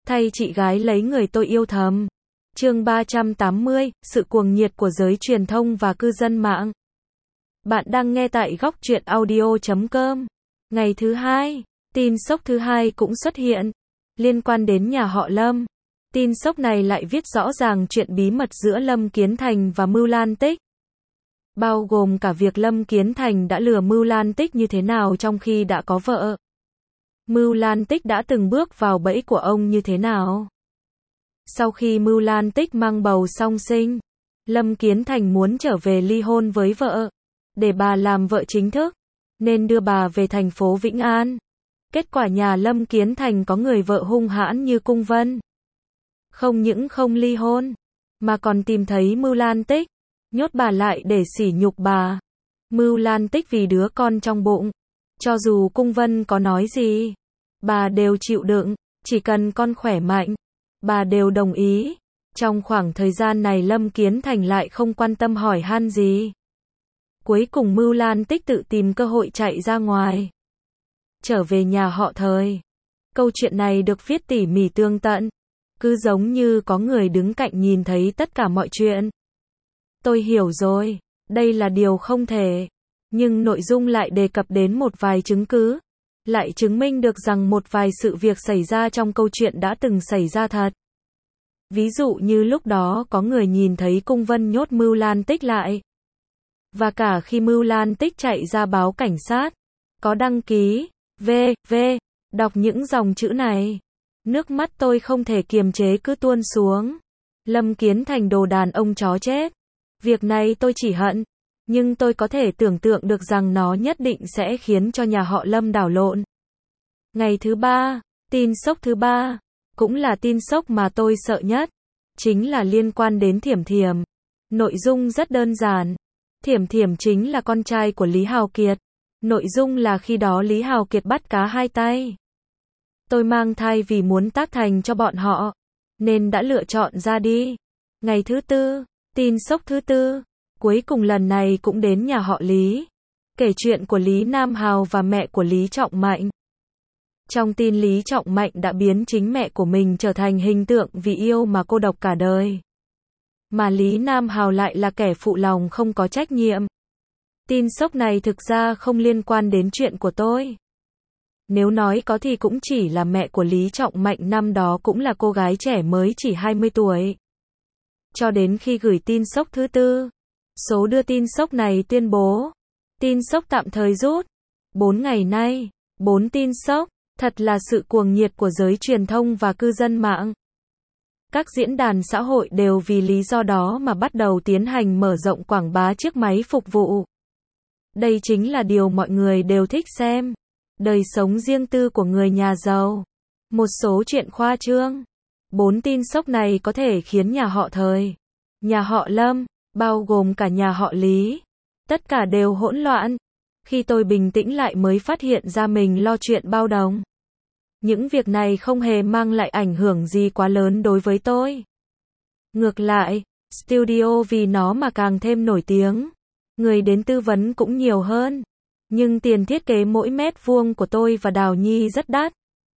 thay chị gái lấy người tôi yêu thầm. Chương 380, sự cuồng nhiệt của giới truyền thông và cư dân mạng. Bạn đang nghe tại góc truyện audio.com. Ngày thứ hai, tin sốc thứ hai cũng xuất hiện, liên quan đến nhà họ Lâm. Tin sốc này lại viết rõ ràng chuyện bí mật giữa Lâm Kiến Thành và Mưu Lan Tích. Bao gồm cả việc Lâm Kiến Thành đã lừa Mưu Lan Tích như thế nào trong khi đã có vợ. Mưu Lan Tích đã từng bước vào bẫy của ông như thế nào. Sau khi Mưu Lan Tích mang bầu song sinh, Lâm Kiến Thành muốn trở về ly hôn với vợ, để bà làm vợ chính thức, nên đưa bà về thành phố Vĩnh An. Kết quả nhà Lâm Kiến Thành có người vợ hung hãn như Cung Vân. Không những không ly hôn, mà còn tìm thấy Mưu Lan Tích, nhốt bà lại để sỉ nhục bà. Mưu Lan Tích vì đứa con trong bụng, cho dù Cung Vân có nói gì, bà đều chịu đựng, chỉ cần con khỏe mạnh, bà đều đồng ý. Trong khoảng thời gian này Lâm Kiến Thành lại không quan tâm hỏi han gì. Cuối cùng Mưu Lan Tích tự tìm cơ hội chạy ra ngoài, trở về nhà họ Thời. Câu chuyện này được viết tỉ mỉ tường tận, cứ giống như có người đứng cạnh nhìn thấy tất cả mọi chuyện. Tôi hiểu rồi, đây là điều không thể, nhưng nội dung lại đề cập đến một vài chứng cứ, lại chứng minh được rằng một vài sự việc xảy ra trong câu chuyện đã từng xảy ra thật. Ví dụ như lúc đó có người nhìn thấy Cung Vân nhốt Mưu Lan Tích lại. Và cả khi Mưu Lan Tích chạy ra báo cảnh sát, có đăng ký, v.v. Đọc những dòng chữ này, nước mắt tôi không thể kiềm chế cứ tuôn xuống. Lâm Kiến Thành đồ đàn ông chó chết. Việc này tôi chỉ hận, nhưng tôi có thể tưởng tượng được rằng nó nhất định sẽ khiến cho nhà họ Lâm đảo lộn. Ngày thứ ba, tin sốc thứ ba, cũng là tin sốc mà tôi sợ nhất, chính là liên quan đến Thiểm Thiểm. Nội dung rất đơn giản. Thiểm Thiểm chính là con trai của Lý Hào Kiệt. Nội dung là khi đó Lý Hào Kiệt bắt cá hai tay. Tôi mang thai vì muốn tác thành cho bọn họ, nên đã lựa chọn ra đi. Ngày thứ tư, tin sốc thứ tư, cuối cùng lần này cũng đến nhà họ Lý. Kể chuyện của Lý Nam Hào và mẹ của Lý Trọng Mạnh. Trong tin Lý Trọng Mạnh đã biến chính mẹ của mình trở thành hình tượng vì yêu mà cô độc cả đời. Mà Lý Nam Hào lại là kẻ phụ lòng không có trách nhiệm. Tin sốc này thực ra không liên quan đến chuyện của tôi. Nếu nói có thì cũng chỉ là mẹ của Lý Trọng Mạnh năm đó cũng là cô gái trẻ mới chỉ 20 tuổi. Cho đến khi gửi tin sốc thứ tư, số đưa tin sốc này tuyên bố, tin sốc tạm thời rút. 4 ngày nay, 4 tin sốc, thật là sự cuồng nhiệt của giới truyền thông và cư dân mạng. Các diễn đàn xã hội đều vì lý do đó mà bắt đầu tiến hành mở rộng quảng bá chiếc máy phục vụ. Đây chính là điều mọi người đều thích xem. Đời sống riêng tư của người nhà giàu. Một số chuyện khoa trương. 4 tin sốc này có thể khiến nhà họ Thời, nhà họ Lâm, bao gồm cả nhà họ Lý, tất cả đều hỗn loạn. Khi tôi bình tĩnh lại mới phát hiện ra mình lo chuyện bao đồng. Những việc này không hề mang lại ảnh hưởng gì quá lớn đối với tôi. Ngược lại, studio vì nó mà càng thêm nổi tiếng. Người đến tư vấn cũng nhiều hơn. Nhưng tiền thiết kế mỗi mét vuông của tôi và Đào Nhi rất đắt.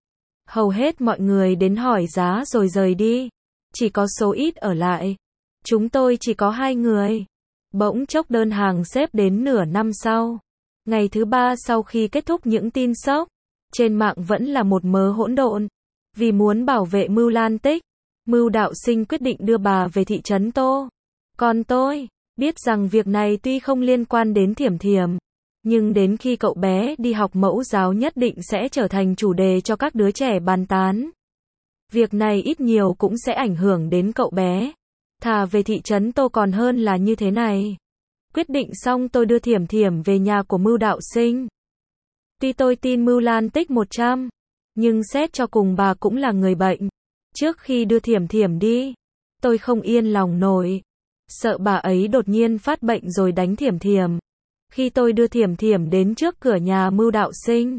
Hầu hết mọi người đến hỏi giá rồi rời đi. Chỉ có số ít ở lại. Chúng tôi chỉ có 2 người. Bỗng chốc đơn hàng xếp đến nửa năm sau. Ngày thứ ba sau khi kết thúc những tin sốc, trên mạng vẫn là một mớ hỗn độn. Vì muốn bảo vệ Mưu Lan Tích, Mưu Đạo Sinh quyết định đưa bà về thị trấn Tô. Còn tôi biết rằng việc này tuy không liên quan đến Thiểm Thiểm, nhưng đến khi cậu bé đi học mẫu giáo nhất định sẽ trở thành chủ đề cho các đứa trẻ bàn tán. Việc này ít nhiều cũng sẽ ảnh hưởng đến cậu bé. Thà về thị trấn Tô còn hơn là như thế này. Quyết định xong tôi đưa Thiểm Thiểm về nhà của Mưu Đạo Sinh. Tuy tôi tin Mưu Lan Tích 100, nhưng xét cho cùng bà cũng là người bệnh. Trước khi đưa Thiểm Thiểm đi, tôi không yên lòng nổi. Sợ bà ấy đột nhiên phát bệnh rồi đánh Thiểm Thiểm. Khi tôi đưa Thiểm Thiểm đến trước cửa nhà Mưu Đạo Sinh,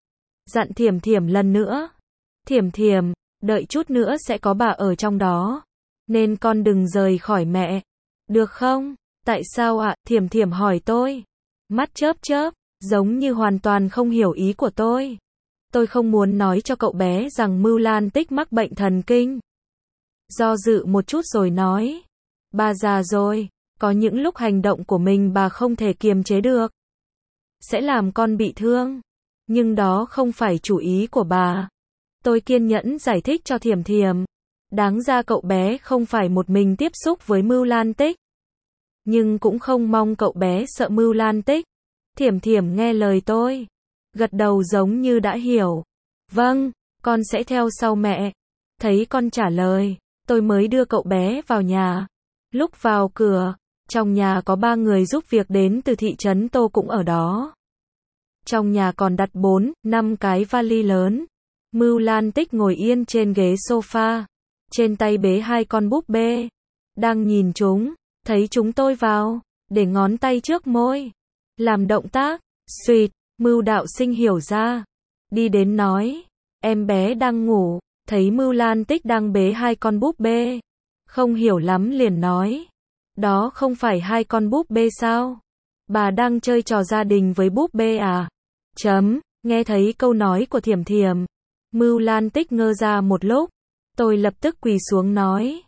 dặn Thiểm Thiểm lần nữa. Thiểm Thiểm, đợi chút nữa sẽ có bà ở trong đó. Nên con đừng rời khỏi mẹ. Được không? Tại sao ạ? Thiểm Thiểm hỏi tôi. Mắt chớp chớp, giống như hoàn toàn không hiểu ý của tôi. Tôi không muốn nói cho cậu bé rằng Mưu Lan Tích mắc bệnh thần kinh. Do dự một chút rồi nói. Bà già rồi, có những lúc hành động của mình bà không thể kiềm chế được. Sẽ làm con bị thương. Nhưng đó không phải chủ ý của bà. Tôi kiên nhẫn giải thích cho Thiểm Thiểm. Đáng ra cậu bé không phải một mình tiếp xúc với Mưu Lan Tích. Nhưng cũng không mong cậu bé sợ Mưu Lan Tích. Thiểm Thiểm nghe lời tôi. Gật đầu giống như đã hiểu. Vâng, con sẽ theo sau mẹ. Thấy con trả lời, tôi mới đưa cậu bé vào nhà. Lúc vào cửa, trong nhà có 3 người giúp việc đến từ thị trấn Tô cũng ở đó. Trong nhà còn đặt 4-5 cái vali lớn. Mưu Lan Tích ngồi yên trên ghế sofa. Trên tay bế 2 con búp bê. Đang nhìn chúng, thấy chúng tôi vào, để ngón tay trước môi. Làm động tác, suýt, Mưu đạo sinh hiểu ra. Đi đến nói, em bé đang ngủ, thấy Mưu Lan Tích đang bế 2 con búp bê. Không hiểu lắm liền nói. Đó không phải 2 con búp bê sao? Bà đang chơi trò gia đình với búp bê à? Nghe thấy câu nói của Thiểm Thiểm. Mưu Lan Tích ngơ ra một lúc. Tôi lập tức quỳ xuống nói.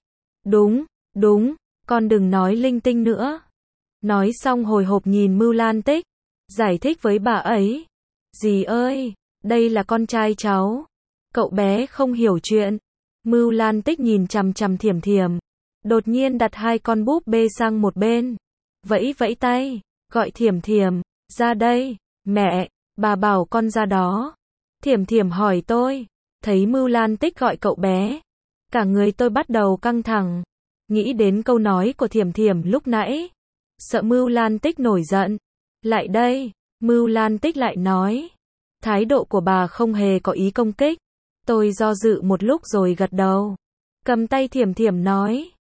Đúng, con đừng nói linh tinh nữa. Nói xong hồi hộp nhìn Mưu Lan Tích. Giải thích với bà ấy. Dì ơi, đây là con trai cháu. Cậu bé không hiểu chuyện. Mưu Lan Tích nhìn chằm chằm Thiểm Thiểm. Đột nhiên đặt 2 con búp bê sang một bên. Vẫy vẫy tay, gọi Thiểm Thiểm, ra đây. Mẹ, bà bảo con ra đó. Thiểm Thiểm hỏi tôi. Thấy Mưu Lan Tích gọi cậu bé. Cả người tôi bắt đầu căng thẳng. Nghĩ đến câu nói của Thiểm Thiểm lúc nãy. Sợ Mưu Lan Tích nổi giận. Lại đây, Mưu Lan Tích lại nói. Thái độ của bà không hề có ý công kích. Tôi do dự một lúc rồi gật đầu. Cầm tay Thiểm Thiểm nói.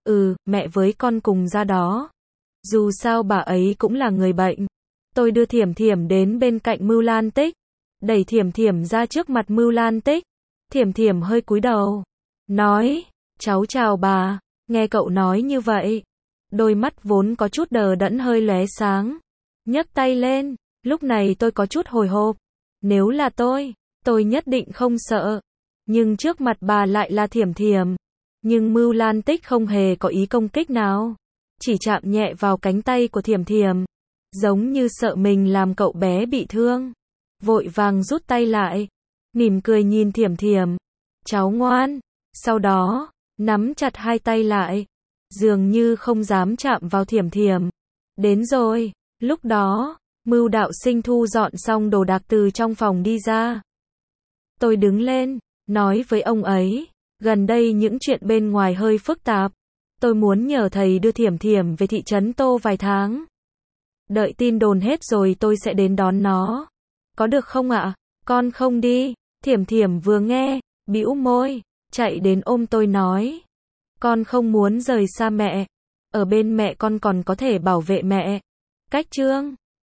Mẹ với con cùng ra đó. Dù sao bà ấy cũng là người bệnh. Tôi đưa Thiểm Thiểm đến bên cạnh Mưu Lan Tích. Đẩy Thiểm Thiểm ra trước mặt Mưu Lan Tích. Thiểm Thiểm hơi cúi đầu. Nói, cháu chào bà. Nghe cậu nói như vậy. Đôi mắt vốn có chút đờ đẫn hơi lóe sáng. Nhấc tay lên. Lúc này tôi có chút hồi hộp. Nếu là tôi nhất định không sợ. Nhưng trước mặt bà lại là Thiểm Thiểm. Nhưng Mưu Lan Tích không hề có ý công kích nào. Chỉ chạm nhẹ vào cánh tay của Thiểm Thiểm. Giống như sợ mình làm cậu bé bị thương. Vội vàng rút tay lại. Mỉm cười nhìn Thiểm Thiểm. Cháu ngoan. Sau đó, nắm chặt 2 tay lại. Dường như không dám chạm vào Thiểm Thiểm. Đến rồi. Lúc đó, Mưu đạo sinh thu dọn xong đồ đạc từ trong phòng đi ra. Tôi đứng lên, nói với ông ấy. Gần đây những chuyện bên ngoài hơi phức tạp. Tôi muốn nhờ thầy đưa Thiểm Thiểm về thị trấn Tô vài tháng. Đợi tin đồn hết rồi tôi sẽ đến đón nó. Có được không ạ? Con không đi. Thiểm Thiểm vừa nghe, bĩu môi, chạy đến ôm tôi nói. Con không muốn rời xa mẹ. Ở bên mẹ con còn có thể bảo vệ mẹ. Cách chương